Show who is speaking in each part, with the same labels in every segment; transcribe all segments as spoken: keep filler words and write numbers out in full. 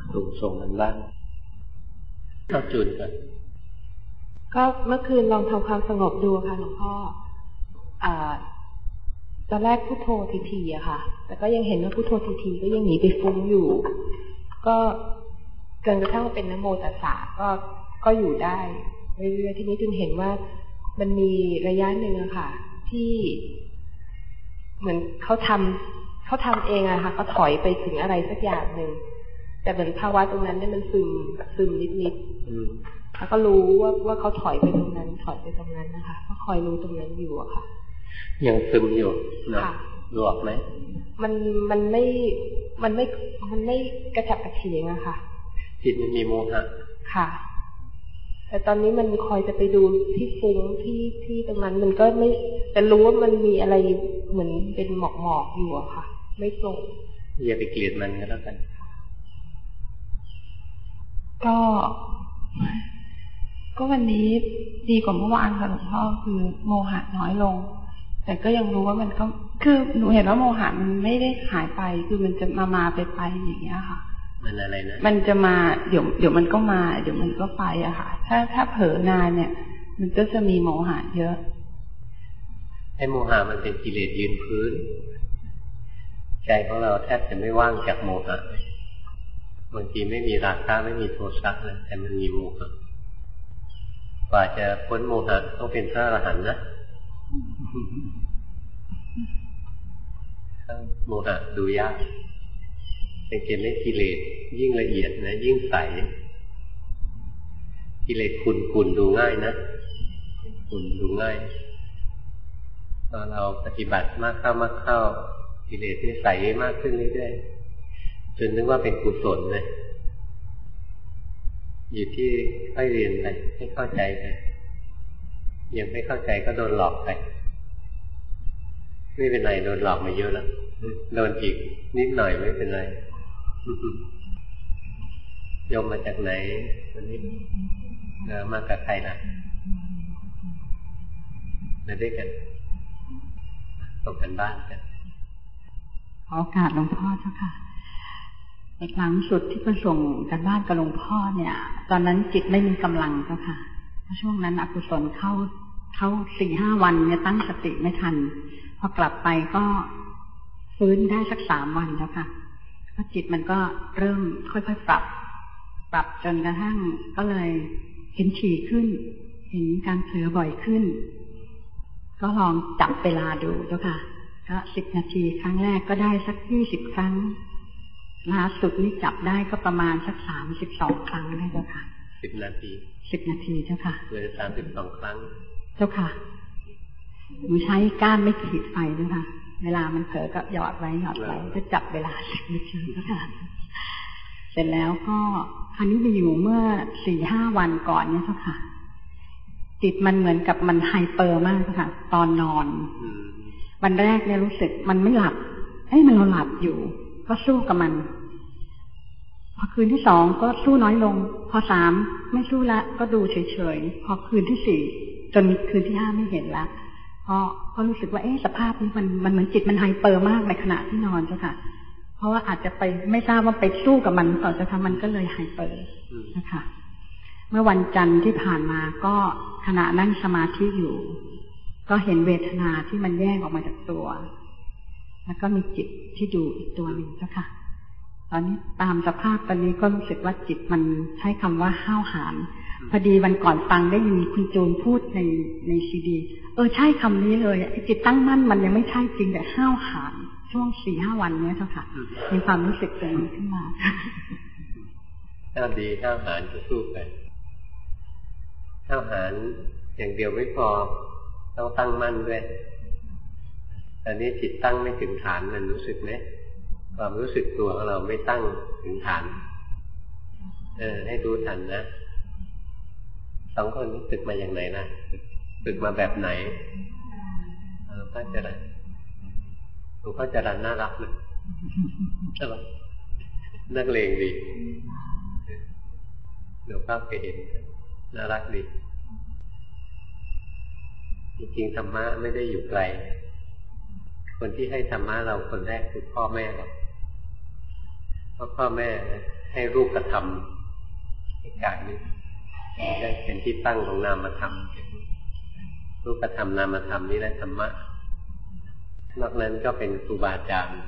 Speaker 1: ถูกส่งกันบ้างต้องจุดกัน
Speaker 2: ก็เมื่อคืนลองทำความสงบดูค่ะหลวงพ่ออ่าตอนแรกพุทโธทีๆอะค่ะแต่ก็ยังเห็นว่าพุทโธทีๆก็ยังหนีไปฟุ้งอยู่ก็จนกระทั่งเป็นนะโมตัสสะก็ก็อยู่ได้เรื่อยๆทีนี้จึงเห็นว่ามันมีระยะหนึ่งอะค่ะที่เหมือนเขาทำเขาทำเองอะค่ะเขาถอยไปถึงอะไรสักอย่างหนึ่งแต่เหมือนภาวะตรงนั้นเนี่ยมันซึมซึมนิดๆแล้วก็รู้ว่าว่าเขาถอยไปตรงนั้นถอยไปตรงนั้นนะคะก็คอยรู้ตรงนั้นอยู่อะค่ะ
Speaker 1: ยังซึมอยู่นะรู้ออกไหม
Speaker 2: มันมันไม่มันไม่มันไม่กระฉับกระเฉงอะค่ะ
Speaker 1: จิตมันมีโมหะ
Speaker 2: ค่ะแต่ตอนนี้มันคอยจะไปดูที่ฟุ้งที่ที่ตรงนั้นมันก็ไม่แต่รู้ว่ามันมีอะไรเหมือนเป็นหมอกหมอกอยู่อะค่ะไม่โปร่ง
Speaker 1: อย่าไปเกลียดมันก็แล้วกัน
Speaker 3: ก็ก็วันนี้ดีกว่าเมื่อวานค่ะหลวงพ่อคือโมหะน้อยลงแต่ก็ยังรู้ว่ามันก็คือหนูเห็นว่าโมหะมันไม่ได้หายไปคือมันจะมามาไปไปอย่างเงี้ยค่ะ
Speaker 1: มันอะไรนะ
Speaker 3: มันจะมาเดี๋ยวเดี๋ยวมันก็มาเดี๋ยวมันก็ไปอะค่ะถ้าถ้าเผลอนานเนี่ยมันก็จะมีโมหะเยอะ
Speaker 1: ไอ้โมหะมันเป็นกิเลสยืนพื้นใจของเราแทบจะไม่ว่างจากโมหะบางทีไม่มีราคะไม่มีโทสะเลยแต่มันมีโมหะกว่าจะพ้นโมหะต้องเป็นพระอรหันต์นะโมหะดูยากเป็นเกณฑ์ไม่กิเลสยิ่งละเอียดนะยิ่งใสกิเลสขุ่นขุ่นดูง่ายนะขุ่นดูง่ายตอนเราปฏิบัติมากเข้ามากเข้ากิเลสที่ใสมากขึ้นเรื่อยๆจนนึกว่าเป็นกุศลเลยอยู่ที่ค่อยเรียนไปให้เข้าใจไปยังไม่เข้าใจก็โดนหลอกไปไม่เป็นไรโดนหลอกมาเยอะแล้วโดนอีกนิดหน่อยไม่เป็นไรโยมมาจากไหนวันนี้เออมากับใครนะมาด้วยกันส่งกันบ้านกัน
Speaker 3: ขอโอกาสหลวงพ่อเจ้าค่ะในครั้งสุดที่ไปส่งกันบ้านกับหลวงพ่อเนี่ยตอนนั้นจิตไม่มีกำลังเจ้าค่ะช่วงนั้นอกุศลเข้าเข้าสี่ห้าวันเนี่ยตั้งสติไม่ทันพอกลับไปก็ฟื้นได้สักสามวันแล้วค่ะพอจิตมันก็เริ่มค่อยๆปรับปรับจนกระทั่งก็เลยเห็นถี่ขึ้นเห็นการเผลอบ่อยขึ้นก็ลองจับเวลาดูเจ้าค่ะก็สิบนาทีครั้งแรกก็ได้สักยี่สิบครั้งล่าสุดนี่จับได้ก็ประมาณสักสามสิบสองครั้งได้เจ้าค่ะ
Speaker 1: สิบนาที
Speaker 3: สิบนาทีเจ้าค่ะ
Speaker 1: เลยสามสิบสองครั้ง
Speaker 3: เจ้าค่ะหนูใช้ก้านไม่ขีดไฟด้วยค่ะเวลามันเผลอก็หยอดไว้หยอดไว้ก็จับเวลาสิบนาทีเจ้าค่ะเสร็จแล้วก็คราวนี้ไปอยู่เมื่อสี่ห้าวันก่อนเนี่ยเจ้าค่ะจิตมันเหมือนกับมันไฮเปอร์มากเจ้าค่ะตอนนอนวันแรกเนี่ยรู้สึกมันไม่หลับเอ้ยมันเราหลับอยู่ก็สู้กับมันพอคืนที่สองก็สู้น้อยลงพอสามไม่สู้ละก็ดูเฉยๆพอคืนที่สี่จนคืนที่ห้าไม่เห็นละเพราะก็รู้สึกว่าเอ๊ะสภาพนี้มันมันเหมือนจิตมันไฮเปอร์มากในขณะที่นอนเจ้าค่ะเพราะว่าอาจจะไปไม่ทราบว่าไปสู้กับมันต่อจะทำมันก็เลยไฮเปอร์นะคะเมื่อวันจันทร์ที่ผ่านมาก็ขณะนั่งสมาธิอยู่ก็เห็นเวทนาที่มันแยกออกมาจากตัวแล้วก็มีจิตที่ดูอีกตัวหนึ่งเจ้าค่ะตอนนี้ตามสภาพตอนนี้ก็รู้สึกว่าจิตมันใช้คำว่าห้าวหาญพอดีวันก่อนฟังได้ยินคุณจูนพูดในในซีดีเออใช่คำนี้เลยไอ้จิตตั้งมั่นมันยังไม่ใช่จริงแต่ห้าวหาญช่วงสี่ห้าวันนี้เจ้าค่ะมีความรู้สึกตรงนี้ขึ้นมา
Speaker 1: ถ้าดีห้าวหาญก็สู้ไปห้าวหาญอย่างเดียวไม่พอต้องตั้งมั่นด้วยตอนนี้จิตตั้งไม่ถึงฐานมันรู้สึกไหมความรู้สึกตัวของเราไม่ตั้งถึงฐานเออให้ดูทันนะสองคนฝึกมาอย่างไหนนะฝึกมาแบบไหนหลวงพ่อจรัญหลวงพ่อจรัญน่ารักเลยใช่ปะนักเลงดีหลวงพ่อเคยเห็นน่ารักดีจริงๆธรรมะไม่ได้อยู่ไกลคนที่ให้ธรรมะเราคนแรกคือพ่อแม่เราเพราะพ่อแม่ใให้รูปธรรมให้กายนี้ได้เป็นที่ตั้งของนามธรรมรูปธรรมนามธรรมนี่แหละธรรมะนอกนั้นก็เป็นครูบาอาจารย์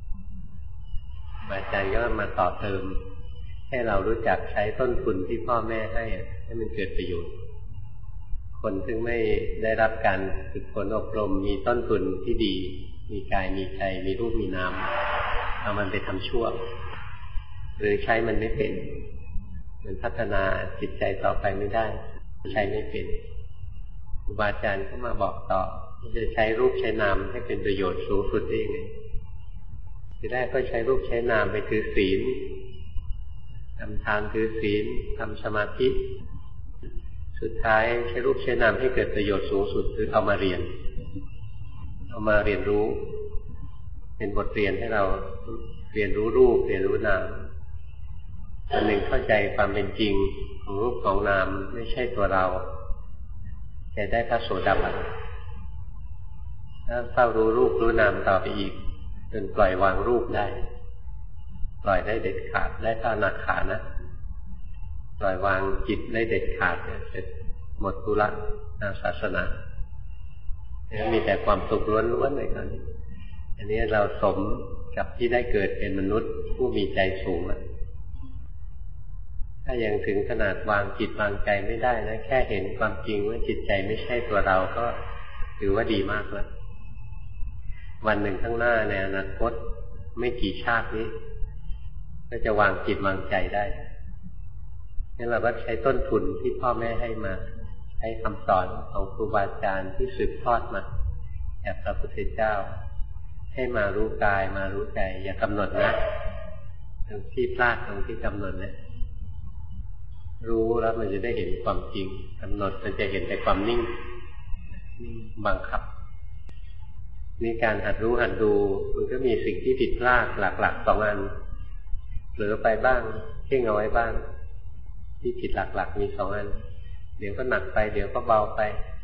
Speaker 1: อาจารย์ก็มาต่อเติมให้เรารู้จักใช้ต้นทุนที่พ่อแม่ให้ให้มันเกิดประโยชน์คนซึ่งไม่ได้รับการฝึกฝนอบรมมีต้นทุนที่ดีมีกายมีใจมีรูปมีนามเอามันไปทำชั่วหรือใช้มันไม่เป็นมันพัฒนาจิตใจต่อไปไม่ได้ใช้ไม่เป็นครูบาอาจารย์ก็มาบอกต่อจะใช้รูปใช้นามให้เป็นประโยชน์สูงสุดได้ยังไงทีแรกก็ใช้รูปใช้นามไปถือศีลทำทานถือศีลทำสมาธิสุดท้ายใช้รูปใช้นามให้เกิดประโยชน์สูงสุดคือเอามาเรียนเอามาเรียนรู้เป็นบทเรียนให้เราเรียนรู้รูปเรียนรู้นามอันหนึ่งเข้าใจความเป็นจริงของรูปของนามไม่ใช่ตัวเราจะได้พระโสดาบันถ้าเฝ้ารู้รูปรู้นามต่อไปอีกจนปล่อยวางรูปได้ปล่อยได้เด็ดขาดได้พระอนาคานะปล่อยวางจิตได้เด็ดขาดเนี่ยเสร็จหมดธุระทางศาสนาเนี่ยมีแต่ความสุขล้วนๆเลยตอนนี้อันนี้เราสมกับที่ได้เกิดเป็นมนุษย์ผู้มีใจสูงแล้วถ้ายังถึงขนาดวางจิตวางใจไม่ได้นะแค่เห็นความจริงว่าจิตใจไม่ใช่ตัวเราก็ถือว่าดีมากแล้ววันหนึ่งข้างหน้าในอนาคตไม่กี่ชาตินี้ก็จะวางจิตวางใจได้งั้นเราก็ใช้ต้นทุนที่พ่อแม่ให้มาใช้คำสอนของครูบาอาจารย์ที่สืบทอดมาจากพระพุทธเจ้าให้มารู้กายมารู้ใจอย่ากำหนดนะตรงที่พลาดตรงที่กำหนดนะรู้แล้วมันจะได้เห็นความจริงกำหนดมันจะเห็นแต่ความนิ่งนิ่งบังคับนี่การหัดรู้หัดดูมันก็มีสิ่งที่ผิดพลาดหลักๆสองอันเผลอไปบ้างเพ่งเอาไว้บ้างที่ผิดหลักๆมีสองอันเดี๋ยวก็หนักไปเดี๋ยวก็เบาไป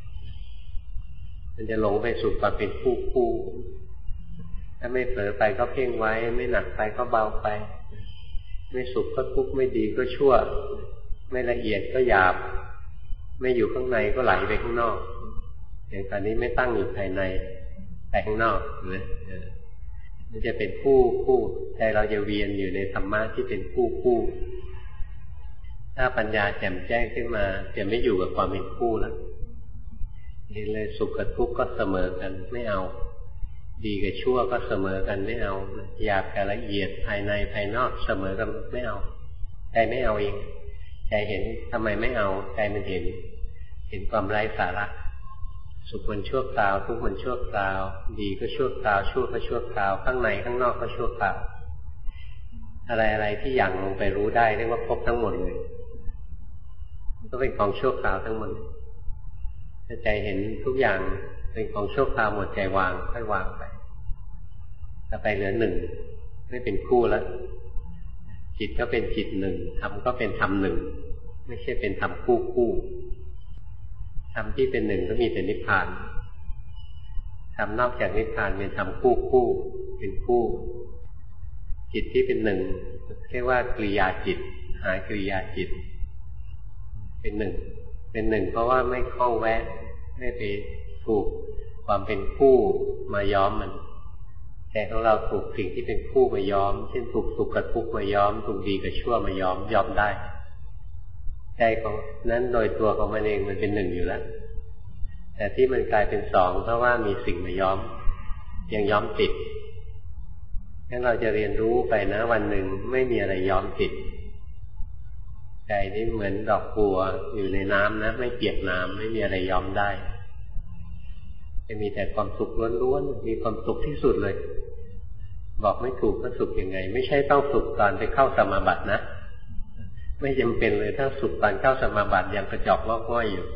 Speaker 1: มันจะหลงไปสู่ความเป็นคู่คู่ถ้าไม่เผลอไปก็เพ่งไว้ไม่หนักไปก็เบาไปไม่สุขก็ทุกข์ไม่ดีก็ชั่วไม่ละเอียดก็หยาบไม่อยู่ข้างในก็ไหลไปข้างนอกอย่างตอนนี้ไม่ตั้งอยู่ภายในไปข้างนอกนะมันจะเป็นคู่คู่ใจเราจะเวียนอยู่ในธรรมะที่เป็นคู่คู่ถ้าปัญญาแจ่มแจ้งขึ้นมาจะไม่อยู่กับความเป็นคู่แล้วนี่เลยสุขกับทุกข์ก็เสมอกันไม่เอาดีกับชั่วก็เสมอกันไม่เอาหยาบกับละเอียดภายในภายนอกเสมอกันไม่เอาใจไม่เอาเองใจเห็นทำไมไม่เอาใจมันเห็นเห็นความไร้สาระสุขมันชั่วคราวทุกข์มันชั่วคราวดีก็ชั่วคราวชั่วก็ชั่วคราวข้างในข้างนอกก็ชั่วคราวอะไรอะไรที่หยั่งลงไปรู้ได้เรียกว่าครบทั้งหมดเลยก็เป็นของชั่วคราวทั้งหมดถ้าใจเห็นทุกอย่างเป็นของชั่วคราวหมดใจวางค่อยวางไปถ้าไปเหลือหนึ่งไม่เป็นคู่แล้วจิตก็เป็นจิตหนึ่งธรรมก็เป็นธรรมหนึ่งไม่ใช่เป็นธรรมคู่คู่ธรรมที่เป็นหนึ่งก็มีแต่นิพพานธรรมนอกจากนิพพานเป็นธรรมคู่คู่เป็นคู่จิตที่เป็นหนึ่งเรียกว่ากริยาจิตหากริยาจิตเป็นหนึ่งเป็นหนึ่งเพราะว่าไม่คล้องแวะไม่ไปถูกความเป็นคู่มาย้อมมันแต่ของเราถูกสิ่งที่เป็นคู่มาย้อมเช่นถูกสุขกับทุกข์มาย้อมถูกดีกับชั่วมาย้อมย้อมได้ใจของนั้นโดยตัวของมันเองมันเป็นหนึ่งอยู่แล้วแต่ที่มันกลายเป็นสองเพราะว่ามีสิ่งมาย้อมยังย้อมติดงั้นเราจะเรียนรู้ไปนะวันหนึ่งไม่มีอะไรย้อมติดใจนี่เหมือนดอกบัวอยู่ในน้ำนะไม่เปียกน้ำไม่มีอะไรย้อมได้จะมีแต่ความสุขล้วนๆมีความสุขที่สุดเลยบอกไม่ถูกว่าสุขยังไงไม่ใช่ต้องสุขตอนไปเข้าสมาบัตินะไม่จำเป็นเลยถ้าสุขตอนเข้าสมาบัติยังกระจอกงอกง่อยอยู่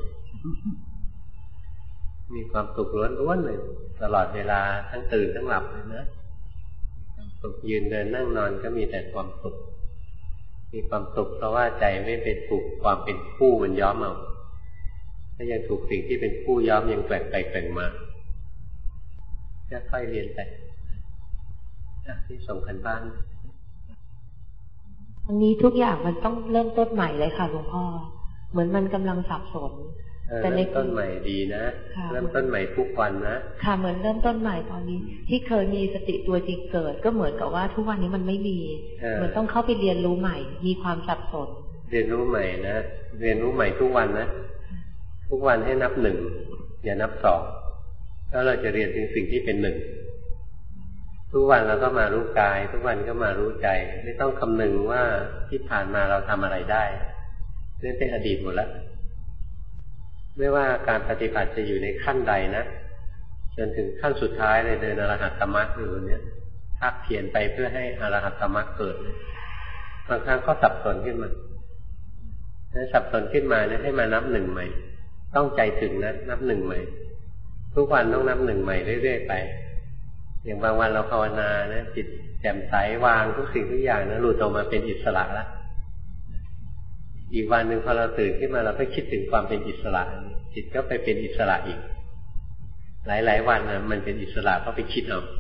Speaker 1: มีความสุขล้วนๆเลยตลอดเวลาทั้งตื่นทั้งหลับเลยนะสุขยืนเดินนั่งนอนก็มีแต่ความสุขมีความสุขเพราะว่าใจไม่เป็นถูกความเป็นคู่มันย้อมเอาถ้ายังถูกสิ่งที่เป็นคู่ย้อมยังแปลกไปแปลกมาค่อยๆเรียนไปที่ส่งกันบ้าน
Speaker 2: อันนี้ทุกอย่างมันต้องเริ่มต้นใหม่เลยค่ะหลวงพ่อเหมือนมันกำลังสับสน
Speaker 1: แต่เริ่มต้นใหม่ดีนะเริ่มต้นใหม่ทุกวันนะ
Speaker 2: ค่ะเหมือนเริ่มต้นใหม่ตอนนี้ที่เคยมีสติตัวจริงเกิดก็เหมือนกับว่าทุกวันนี้มันไม่มีเหมือนต้องเข้าไปเรียนรู้ใหม่มีความสับสน
Speaker 1: เรียนรู้ใหม่นะเรียนรู้ใหม่ทุกวันนะทุกวันให้นับหนึ่งอย่านับสองแล้วเราจะเรียนถึงสิ่งที่เป็นหนึ่งทุกวันเราก็มารู้กายทุกวันก็มารู้ใจไม่ต้องคำนึงว่าที่ผ่านมาเราทำอะไรได้นี่เป็นอดีตหมดแล้วไม่ว่าการปฏิบัติจะอยู่ในขั้นใดนะจนถึงขั้นสุดท้ายเลยเดินอรหัตตมรรคอยู่เนี่ยภาคเพียรไปเพื่อให้อรหัตตมรรคเกิดบางครั้งก็สับสนขึ้นมาถ้าสับสนขึ้นมาเนี่ยให้มานับหนึ่งใหม่ต้องใจถึงนะนับหนึ่งใหม่ทุกวันต้องนับหนึ่งใหม่เรื่อยๆไปอย่างบางวันเราภาวนานะจิตแจ่มใสวางทุกสิ่งทุกอย่างนะหลุดออกมาเป็นอิสระแล้วอีกวันหนึ่งพอเราตื่นขึ้นมาเราก็คิดถึงความเป็นอิสระจิตก็ไปเป็นอิสระอีกหลายๆวันนะมันเป็นอิสระเพราะไปคิดเอา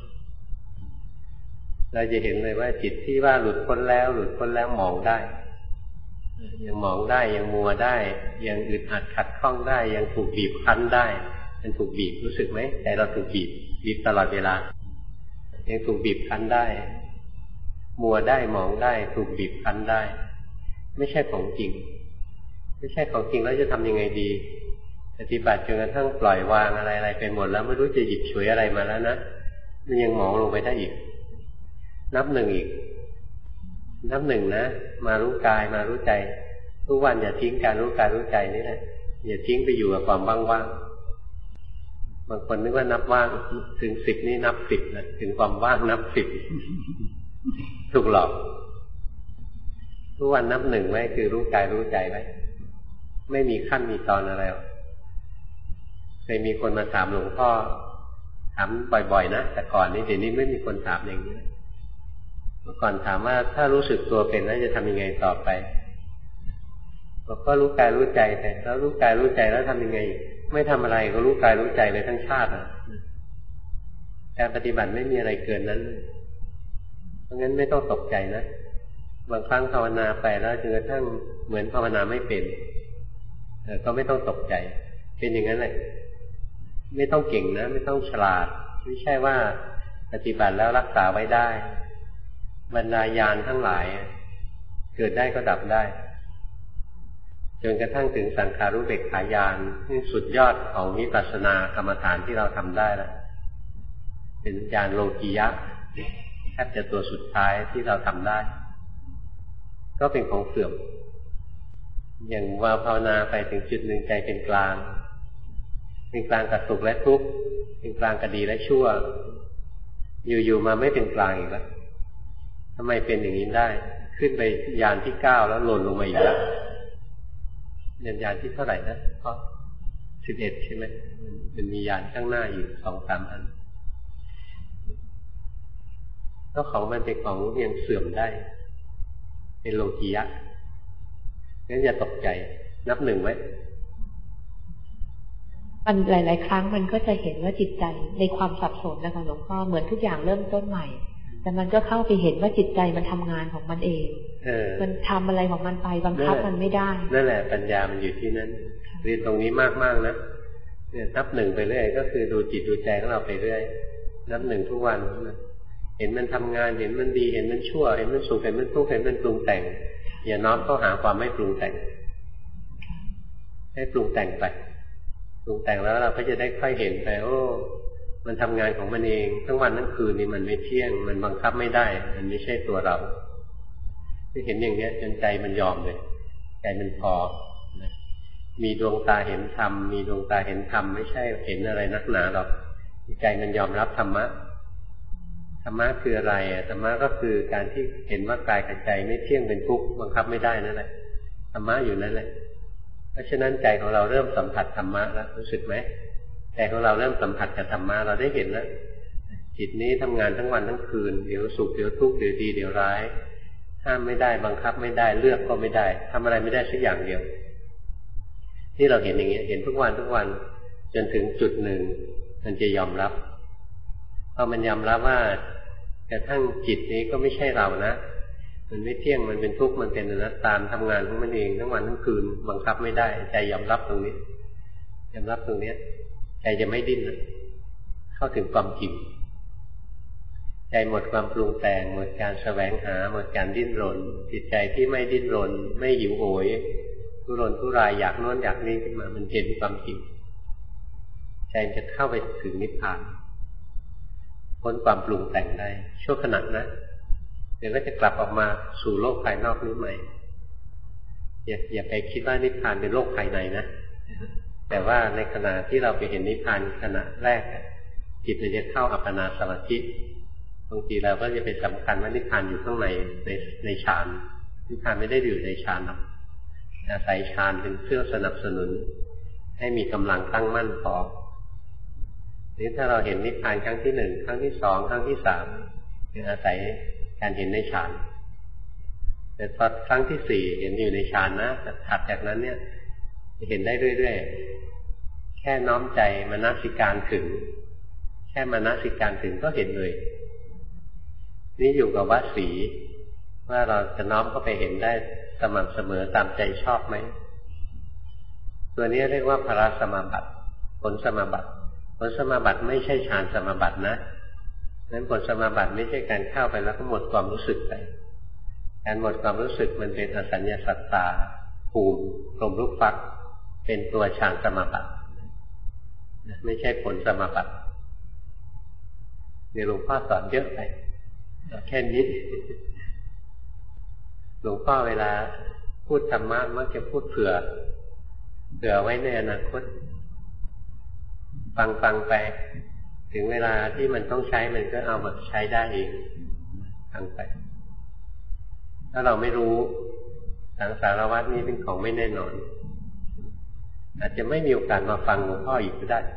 Speaker 1: เราจะเห็นเลยว่าจิตที่ว่าหลุดพ้นแล้วหลุดพ้นแล้วมองได้ยังมองได้ยังมัวได้ยังอึดอัดขัดข้องได้ยังถูกบีบคั้นได้มันถูกบีบรู้สึกไหมใจเราถูกบีบบีบตลอดเวลายังถูกบีบคั้นได้มัวได้มองได้ถูกบีบคั้นได้ไม่ใช่ของจริงไม่ใช่ของจริงแล้วจะทำยังไงดีปฏิบัติจนกระทั่งปล่อยวางอะไรอะไรไปหมดแล้วไม่รู้จะหยิบฉวยอะไรมาแล้วนะมันยังมองลงไปได้อีกนับหนึ่งอีกนับหนึ่งนะมารู้กายมารู้ใจทุกวันอย่าทิ้งการรู้กายรู้ใจนี่แหละอย่าทิ้งไปอยู่กับความว่างๆบางคนนึกว่านับว่างถึงสิบนี่นับสิบนะถึงความว่างนับสิบถูกหลอกทุกวันนับหนึ่งไว้คือรู้กายรู้ใจไว้ไม่มีขั้นมีตอนอะไรเคยมีคนมาถามหลวงพ่อถามบ่อยๆนะแต่ก่อนนี้เดี๋ยวนี้ไม่มีคนถามอย่างนี้เมื่อก่อนถามว่าถ้ารู้สึกตัวเป็นแล้วจะทำยังไงต่อไปบอกก็รู้กายรู้ใจแต่แล้วรู้กายรู้ใจแล้วทำยังไงไม่ทำอะไรก็รู้กายรู้ใจไปทั้งชาติการปฏิบัติไม่มีอะไรเกินนั้นเพราะงั้นไม่ต้องตกใจนะบางครั้งภาวนาไปแล้วจนกระทั่งเหมือนภาวนาไม่เป็นก็ไม่ต้องตกใจเป็นอย่างนั้นแหละไม่ต้องเก่งนะไม่ต้องฉลาดไม่ใช่ว่าปฏิบัติแล้วรักษาไว้ได้บรรดาญาณทั้งหลายเกิดได้ก็ดับได้จนกระทั่งถึงสังขารุเบกขาญาณที่สุดยอดของวิปัสสนากรรมฐานที่เราทำได้แล้วเป็นญาณโลกียะแทบจะตัวสุดท้ายที่เราทำได้ก็เป็นของเสื่อมอย่างว่าภาวนาไปถึงจุดหนึ่งใจเป็นกลางเป็นกลางกับสุขและทุกข์เป็นกลางกับดีและชั่วอยู่ๆมาไม่เป็นกลางอีกแล้วทำไมเป็นอย่างนี้ได้ขึ้นไปญาณที่เก้าแล้วหล่นลงมาอีกแล้วญาณญาณที่เท่าไหร่นะก็สิบเอ็ดใช่ไหมมันมีญาณข้างหน้าอยู่สองสามอันก็ของมันเป็นของยังเสื่อมได้เป็นโลกียะงั้นอย่าตกใจนับหนึ่งไว้
Speaker 2: มันหลายๆครั้งมันก็จะเห็นว่าจิตใจในความสับสนนะคะหลวงพ่อเหมือนทุกอย่างเริ่มต้นใหม่แต่มันก็เข้าไปเห็นว่าจิตใจมันทำงานของมันเองเออมันทำอะไรของมันไปบังคับมันไม่ได้
Speaker 1: นั่นแหละปัญญามันอยู่ที่นั้นเรียนตรงนี้มากๆนะเนี่ยนับหนึ่งไปเรื่อยก็คือดูจิตดูใจของเราไปเรื่อยนับหนึ่งทุกวันเห็นมันทำงานเห็นมันดีเห็นมันชั่วเห็นมันสุขเห็นมันทุกข์เห็นมันปรุงแต่งอย่าน้อมเข้าหาความไม่ปรุงแต่งให้ปรุงแต่งไปปรุงแต่งแล้วเราก็จะได้ค่อยเห็นไปโอ้มันทำงานของมันเองทั้งวันทั้งคืนนี่มันไม่เที่ยงมันบังคับไม่ได้มันไม่ใช่ตัวเราที่เห็นอย่างนี้จนใจมันยอมเลยใจมันพอมีดวงตาเห็นธรรมมีดวงตาเห็นธรรมไม่ใช่เห็นอะไรนักหนาหรอกใจมันยอมรับธรรมะธรรมะคืออะไรอ่ะธรรมะก็คือการที่เห็นว่ากายกับใจไม่เที่ยงเป็นทุกข์บังคับไม่ได้นั่นแหละธรรมะอยู่นั่นแหละเพราะฉะนั้นใจของเราเริ่มสัมผัสธรรมะแล้วรู้สึกไหมใจของเราเริ่มสัมผัสกับธรรมะเราได้เห็นแล้วจิตนี้ทำงานทั้งวันทั้งคืนเดี๋ยวสุขเดี๋ยวทุกข์เดี๋ยวดีเดี๋ยวร้ายห้ามไม่ได้บังคับไม่ได้เลือกก็ไม่ได้ทำอะไรไม่ได้สักอย่างเดียวที่เราเห็นอย่างเงี้ยเห็นทุกวันทุกวันจนถึงจุดหนึ่งมันจะยอมรับพอมันยอมรับว่ากระทั่งจิตนี้ก็ไม่ใช่เรานะมันไม่เที่ยงมันเป็นทุกข์มันเป็นอนัตตาทำงานของมันเองทั้งวันทั้งคืนบังคับไม่ได้ใจยอมรับตรงนี้ยอมรับตรงนี้ใจจะไม่ดิ้นเข้าถึงความจริงใจหมดความปรุงแต่งหมดการแสวงหาหมดการดิ้นรนจิตใจที่ไม่ดิ้นรนไม่หิวโหยทุรนทุรายอยากโน้นอยากนี้ขึ้นมามันเห็นความจริงใจจะเข้าไปถึงนิพพานพ้นความปรุงแต่งได้ชั่วขณะนะเดี๋ยวก็จะกลับออกมาสู่โลกภายนอกนี้ใหม่อย่าอย่าไปคิดว่านิพพานเป็นโลกภายในนะแต่ว่าในขณะที่เราไปเห็นนิพพานขณะแรกจิตมันจะเข้าอัปปนาสมาธิบางทีเราก็จะไปสำคัญว่านิพพานอยู่ข้างในในในฌานนิพพานไม่ได้อยู่ในฌานหรอกอาศัยฌานเป็นเครื่องสนับสนุนให้มีกำลังตั้งมั่นพอนี้ถ้าเราเห็นนิพพานครั้งที่หนึ่งครั้งที่สองครั้งที่สามเป็นอาศัยการเห็นในฌานแต่พอครั้งที่สี่เห็นอยู่ในฌานนะถัดจากนั้นเนี่ยจะเห็นได้เรื่อยๆแค่น้อมใจมนสิการถึงแค่มนสิการถึงก็เห็นเลยนี่อยู่กับวัดสีว่าเราจะน้อมเข้าไปเห็นได้สม่ำเสมอตามใจชอบไหมตัวนี้เรียกว่าพระสมาบัติผลสมาบัติผลสมาบัติไม่ใช่ฌานสมาบัตินะนั้นผลสมาบัติไม่ใช่การเข้าไปแล้วก็หมดความรู้สึกไปการหมดความรู้สึกมันเป็นอสัญญาสัตตาภูมิกลมรูปฟักเป็นตัวฌานสมาบัติไม่ใช่ผลสมาบัติเดี๋ยวหลวงพ่อสอนเยอะไปแค่นี้หลวงพ่อเวลาพูดธรรมะมักจะพูดเผื่อเผื่อไว้ในอนาคตฟังฟังไปถึงเวลาที่มันต้องใช้มันก็เอามาใช้ได้เองฟังไปถ้าเราไม่รู้สังสารวัฏนี้เป็นของไม่แน่นอนอาจจะไม่มีโอกาสมาฟังหลวงพ่ออีกก็ได้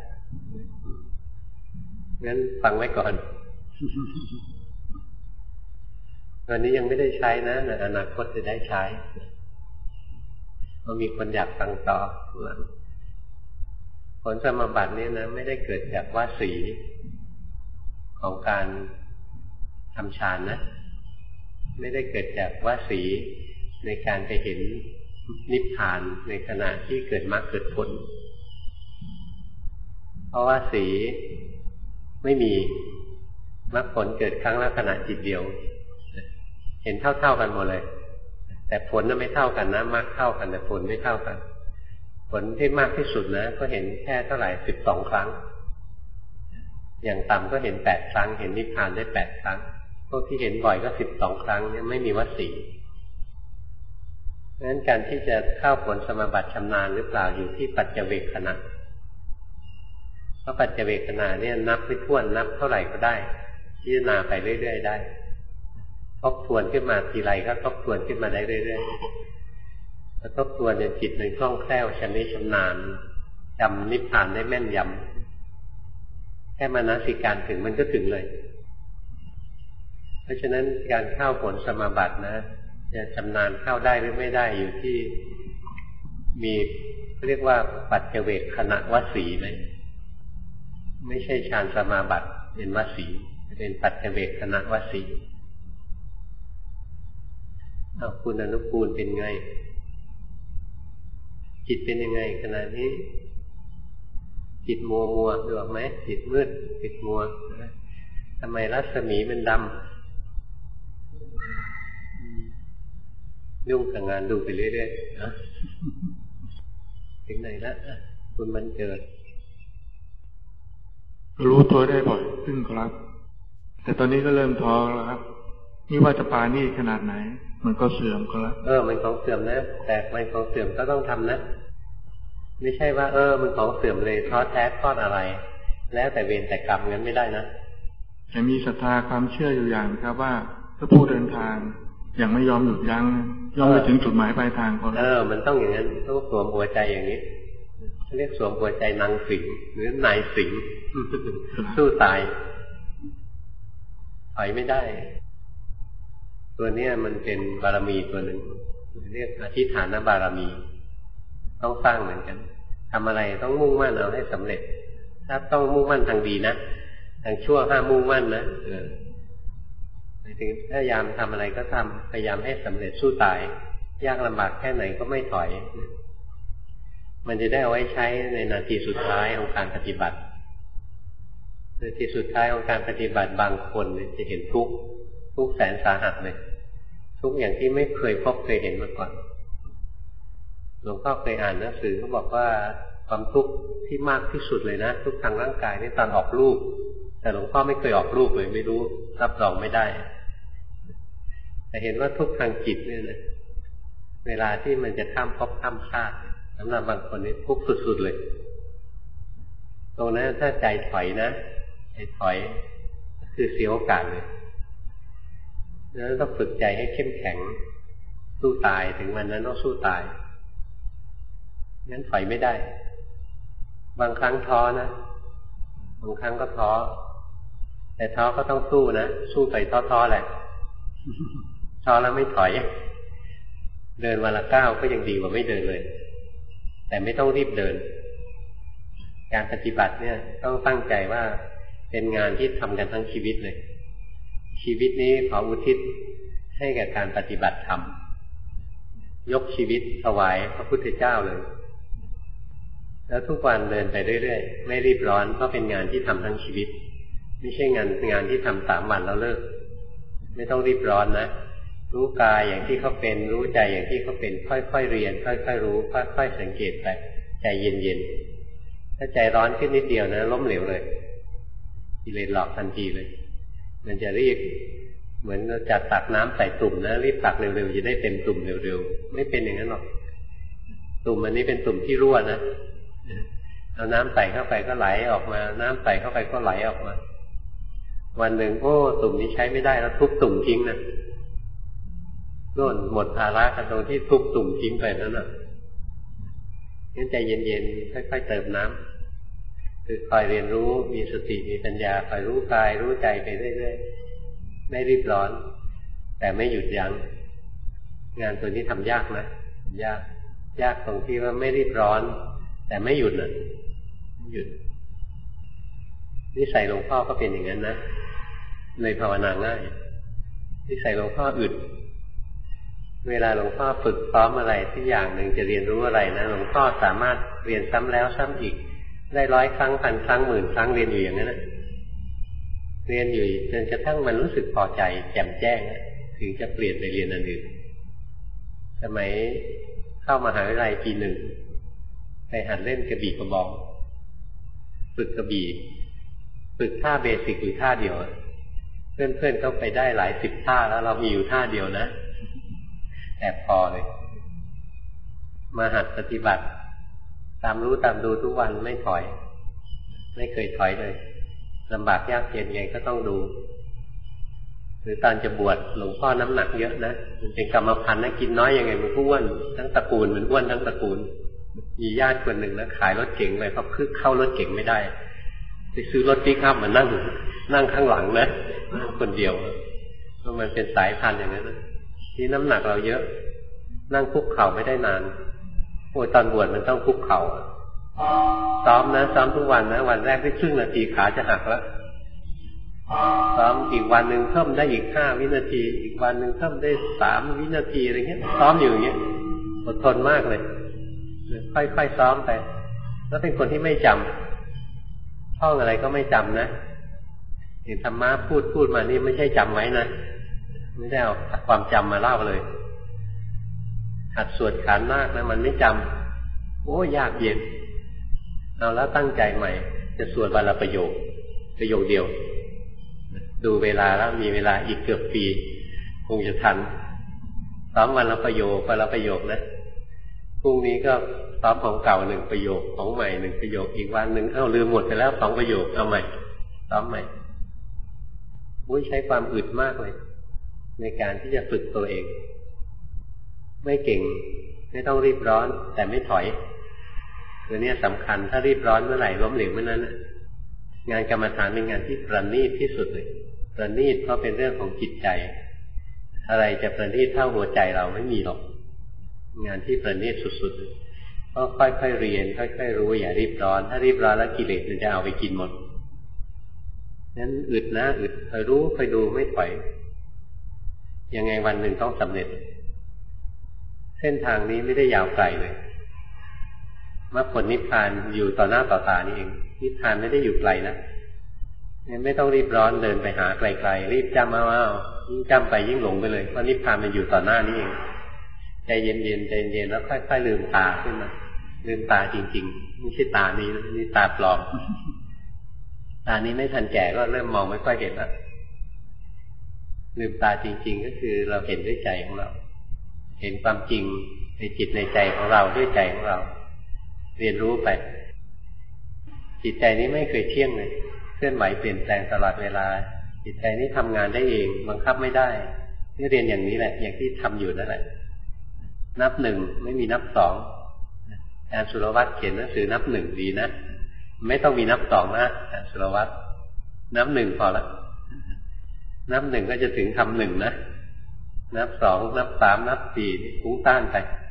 Speaker 1: งั้นฟังไว้ก่อนวันนี้ยังไม่ได้ใช้นะในอนาคตจะได้ใช้เพราะมีคนอยากฟังต่อผลสมาบัตินี้นะไม่ได้เกิดจากวสีของการทำฌานนะไม่ได้เกิดจากวสีในการไปเห็นนิพพานในขณะที่เกิดมรรคเกิดผลเพราะว่าสีไม่มีมรรคผลเกิดครั้งละขณะจิตเดียวเห็นเท่าๆกันหมดเลยแต่ผลน่ะไม่เท่ากันนะมรรคเท่ากันแต่ผลไม่เท่ากันผลที่มากที่สุดนะก็เห็นแค่เท่าไหร่สิบสองครั้งอย่างต่ำก็เห็นแปดครั้งเห็นนิพพานได้แปดครั้งพวกที่เห็นบ่อยก็สิบสองครั้งเนี่ยไม่มีวสีเพราะฉะนั้นการที่จะเข้าผลสมาบัติชำนาญหรือเปล่าอยู่ที่ปัจเจเวคขณะเพราะปัจเจเวคขณะเนี่ยนับไม่ถ้วนนับเท่าไหร่ก็ได้พิจารณาไปเรื่อยๆได้ทบทวนขึ้นมาทีไรก็ทบทวนขึ้นมาได้เรื่อยๆแล้วทบทวนจนจิตมันคล่องแคล่วชำนิชำนาญจำนิพพานได้แม่นยำแค่มนสิการถึงมันก็ถึงเลยเพราะฉะนั้นการเข้าผลสมาบัตินะจะชำนาญเข้าได้หรือไม่ได้อยู่ที่มีเรียกว่าปัจเจเวคขณะวสีไหมไม่ใช่ฌานสมาบัติเป็นวสีเป็นปัจเจเวคขณะวสีอ้าวคุณอนุกูลเป็นไงจิตเป็นยังไงขณะนี้จิตมัวมัวดูออกไหมจิตมืดจิตมัวทำไมรัศมีมันดำยุ่งกับงานดูไปเรื่อยๆนะถึงไหนแล้วคุณมันเกิด
Speaker 4: รู้ตัวได้บ่อยขึ้นครับแต่ตอนนี้ก็เริ่มท้อแล้วครับนี่ว่าจะปานี่ขนาดไหนมันก็เสื่อมครับ
Speaker 1: เออมันของเสื่อมนะแต่มันของเสื่อมก็ต้องทำนะไม่ใช่ว่าเออมันของเสื่อมเลยท้อแท้ทอดอะไรแล้วแต่เวรแต่กรรมงั้นไม่ได้นะ
Speaker 4: แต่มีศรัทธาความเชื่ออยู่อย่างครับว่าถ้าผู้เดินทางยังไม่ยอมหยุดยั้งย่อมไปถึงจุดหมายปลายทางคน
Speaker 1: เออมันต้องอย่างนั้นต้องสวมหัวใจอย่างนี้เรียกสวมหัวใจนางสิงหรือนายสิงสู้ตายถอยไม่ได้ตัวนี้มันเป็นบารมีตัวหนึ่งเรียกอธิฐานบารมีต้องสร้างเหมือนกันทำอะไรต้องมุ่งมั่นเอาให้สำเร็จถ้าต้องมุ่งมั่นทางดีนะทางชั่วห้ามมุ่งมั่นนะเออถึงพยายามทำอะไรก็ทำพยายามให้สำเร็จสู้ตายยากลำบากแค่ไหนก็ไม่ถอยมันจะได้เอาไว้ใช้ในนาทีสุดท้ายของการปฏิบัตินาทีสุดท้ายของการปฏิบัติบางคนจะเห็นทุกข์ทุกข์แสนสาหัสเลยทุกข์อย่างที่ไม่เคยพบเคยเห็นมาก่อนหลวงพ่อเคยอ่านหนังสือเขาบอกว่าความทุกข์ที่มากที่สุดเลยนะทุกข์ทางร่างกายนี่ตอนออกลูกแต่หลวงพ่อไม่เคยออกลูกเลยไม่รู้รับรองไม่ได้แต่เห็นว่าทุกข์ทางจิตเนี่ยนะเวลาที่มันจะข้ามภพข้ามชาติสำหรับบางคนนี่ทุกข์สุดๆเลยตรงนั้นถ้าใจถอยนะใจถอยคือเสียโอกาสเลยแล้วต้องฝึกใจให้เข้มแข็งสู้ตายถึงวันนั้นต้องสู้ตายงั้นถอยไม่ได้บางครั้งท้อนะบางครั้งก็ท้อแต่ท้อก็ต้องสู้นะสู้ไปท้อๆแหละท้อแล้วไม่ถอยเดินวันละก้าวก็ยังดีกว่าไม่เดินเลยแต่ไม่ต้องรีบเดินการปฏิบัติเนี่ยต้องตั้งใจว่าเป็นงานที่ทำกันทั้งชีวิตเลยชีวิตนี้ขออุทิศให้แก่การปฏิบัติธรรมยกชีวิตถวายพระพุทธเจ้าเลยแล้วทุกวันเดินไปเรื่อยๆไม่รีบร้อนเพราะเป็นงานที่ทำทั้งชีวิตไม่ใช่งานงานที่ทำสามวันแล้วเลิกไม่ต้องรีบร้อนนะรู้กายอย่างที่เขาเป็นรู้ใจอย่างที่เขาเป็นค่อยๆเรียนค่อยๆรู้ค่อยๆสังเกตไปใจเย็นๆถ้าใจร้อนขึ้นนิดเดียวนะล้มเหลวเลยกิเลสหลอกทันทีเลยมันจะรีบเหมือนจัดตักน้ำใส่ตุ่มนะรีบตักเร็วๆจะได้เต็มตุ่มเร็วๆไม่เป็นอย่างนั้นหรอกตุ่มอันนี้เป็นตุ่มที่รั่วนะเอาน้ำใส่เข้าไปก็ไหลออกมาน้ำใส่เข้าไปก็ไหลออกมาวันหนึ่งโอ้ตุ่มนี้ใช้ไม่ได้แล้วทุบตุ่มทิ้งนะโน่นหมดภาระกันตรงที่ทุบตุ่มทิ้งไปนั่นน่ะงั้นใจเย็นๆค่อยๆเติมน้ำคือคอยเรียนรู้มีสติมีปัญญาคอยรู้กายรู้ใจไปเรื่อยๆไม่รีบร้อนแต่ไม่หยุดยั้งงานตัวนี้ทำยากนะยากยากตรงที่ว่าไม่รีบร้อนแต่ไม่หยุดน่ะไม่หยุดนิสัยหลวงพ่อก็เป็นอย่างนั้นนะเลยภาวนาง่ายนิสัยหลวงพ่ออึดเวลาหลวงพ่อฝึกซ้อมอะไรที่อย่างหนึ่งจะเรียนรู้อะไรนะหลวงพ่อสามารถเรียนซ้ำแล้วซ้ำอีกได้ร้อยครั้งพันครั้งหมื่นครั้งเรียนอยู่อย่างนั้นนะเรียนอยู่จนกระทั่งมันรู้สึกพอใจแจ่มแจ้งถึงจะเปลี่ยนไปเรียนอันอื่นสมัยเข้ามหาวิทยาลัยปีหนึ่งไปหัดเล่นกระบี่กระบองฝึกกระบี่ฝึกท่าเบสิกอยู่ท่าเดียวเพื่อนๆเขาไปได้หลายสิบท่าแล้วเรามีอยู่ท่าเดียวนะแอบพอเลยมาหัดปฏิบัติตามรู้ตามดูทุกวันไม่ถอยไม่เคยถอยเลยลำบากยากเย็นไงก็ต้องดูหรือตอนจะบวชหลวงพ่อน้ำหนักเยอะนะมันเป็นกรรมพันธุ์นะกินน้อยยังไงมันก็อ้วนทั้งตระกูลมันอ้วนทั้งตระกูลมีญาติคนหนึ่งนะขายรถเก๋งไปเพราะคือเข้ารถเก๋งไม่ได้ไปซื้อรถปิกอัพมานั่งนั่งข้างหลังนะนั่งคนเดียวเพราะมันเป็นสายพันธุ์อย่างนั้นนะที่น้ำหนักเราเยอะนั่งคุกเข่าไม่ได้นานโอ้ยตอนบวชมันต้องคุกเข่าซ้อมนะซ้อมทุกวันนะวันแรกได้ครึ่งนาทีขาจะหักแล้วซ้อมอีกวันหนึ่งเพิ่มได้อีกห้าวินาทีอีกวันหนึ่งเพิ่มได้สามวินาทีอะไรเงี้ยซ้อมอยู่อย่างเงี้ยอดทนมากเลยค่อยๆซ้อมไปแล้วเป็นคนที่ไม่จำท่องอะไรก็ไม่จำนะเห็นธรรมะพูดพูดมานี่ไม่ใช่จำไว้นะไม่ได้เอาความจำมาเล่าเลยหัดสวดขานนาคนะมันไม่จำโอ้ยากเย็นเอาแล้วตั้งใจใหม่จะสวดวันละประโยคประโยคเดียวดูเวลาแล้วมีเวลาอีกเกือบปีคงจะทันซ้อมวันละประโยควันละประโยคนะพรุ่งนี้ก็ซ้อมของเก่าหนึ่งประโยคของใหม่หนึ่งประโยคอีกวันหนึ่งเอ้าลืมหมดไปแล้วสองประโยคเอาใหม่ซ้อมใหม่อุ้ยใช้ความอึดมากเลยในการที่จะฝึกตัวเองไม่เก่งไม่ต้องรีบร้อนแต่ไม่ถอยตัวนี้สำคัญถ้ารีบร้อนเมื่อไหร่ล้มเหลวเมื่อนั้นงานกรรมฐานเป็นงานที่ประณีตที่สุดเลยประณีตเพราะเป็นเรื่องของจิตใจอะไรจะประณีตเท่าหัวใจเราไม่มีหรอกงานที่ประณีตสุดๆก็ค่อยๆเรียนค่อยๆรู้อย่ารีบร้อนถ้ารีบร้อนแล้วกิเลสมันจะเอาไปกินหมดนั้นอึดนะอึดคอยรู้คอยดูไม่ถอยยังไงวันหนึ่งต้องสำเร็จเส้นทางนี้ไม่ได้ยาวไกลเลยมรรคผลนิพพานอยู่ต่อหน้าต่อตานี่เองนิพพานไม่ได้อยู่ไกลนะไม่ต้องรีบร้อนเดินไปหาไกลๆรีบจำเอาเอายิ่งจำไปยิ่งหลงไปเลยเพราะนิพพานมันอยู่ต่อหน้านี่เองใจเย็นๆใจเย็นแล้วค่อยๆลืมตาขึ้นมาลืมตาจริงๆไม่ใช่ตานี้นะนี่ตาปลอมตานี้ไม่ทันแก่ก็เริ่มมองไม่ค่อยเห็นแล้วลืมตาจริงๆก็คือเราเห็นด้วยใจของเราเห็นความจริงในจิตในใจของเราด้วยใจของเราเรียนรู้ไปจิตใจนี้ไม่เคยเที่ยงเลยเคลื่อนไหวเปลี่ยนแปลงตลอดเวลาจิตใจนี้ทำงานได้เองบังคับไม่ได้นี่เรียนอย่างนี้แหละอย่างที่ทำอยู่นั่นแหละนับหนึ่งไม่มีนับสองอาจารย์สุรวัตรเขียนหนังสือนับหนึ่งดีนะไม่ต้องมีนับสองนะอาจารย์สุรวัตรนับหนึ่งพอละนับหนึ่งก็จะถึงคำหนึ่งนะนับสองนับสามนับสี่ฟุ้งต้านไป